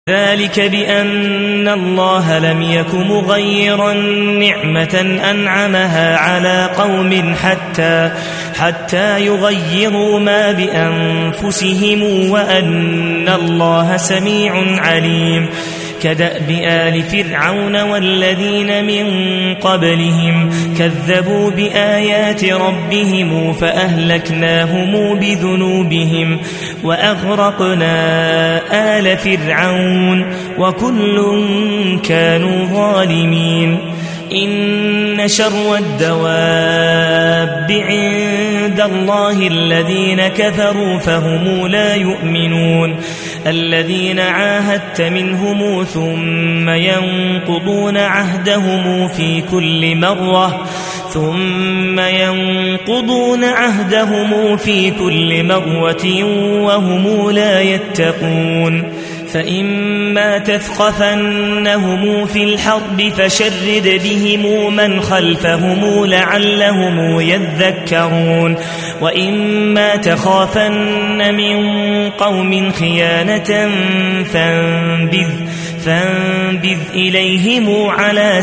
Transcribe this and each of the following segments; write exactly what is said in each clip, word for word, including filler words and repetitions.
ذلك بأن الله لم يك مغيرا نعمة أنعمها على قوم حتى, حتى يغيروا ما بأنفسهم وأن الله سميع عليم. كدأب آل فرعون والذين من قبلهم كذبوا بآيات ربهم فأهلكناهم بذنوبهم وأغرقنا آل فرعون وكل كانوا ظالمين. إن شر الدواب عند الله الذين كفروا فهم لا يؤمنون. الذين عاهدت منهم ثم ينقضون عهدهم في كل مرة ثم ينقضون عهدهم في كل مرة وهم لا يتقون. فإما تثقفنهم في الحرب فشرد بهم من خلفهم لعلهم يذكرون. وإما تخافن من قوم خيانة فانبذ, فانبذ إليهم على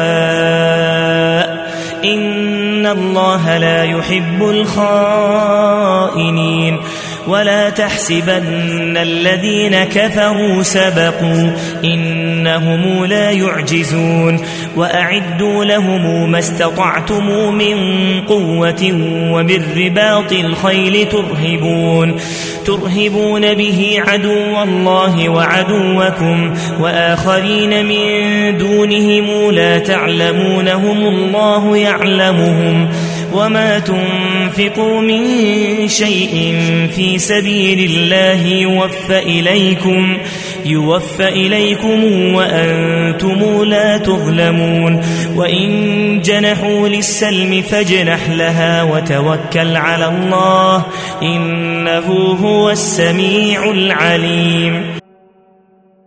سواء إن الله لا يحب الخائنين. ولا تحسبن الذين كفروا سبقوا إنهم لا يعجزون. وأعدوا لهم ما استطعتم من قوة ومن رباط الخيل ترهبون, ترهبون به عدو الله وعدوكم وآخرين من دونهم لا تعلمونهم الله يعلمهم. وما تنفقوا من شيء في سبيل الله يوفى إليكم, يوفى إليكم وأنتم لا تظلمون. وإن جنحوا للسلم فاجنح لها وتوكل على الله إنه هو السميع العليم.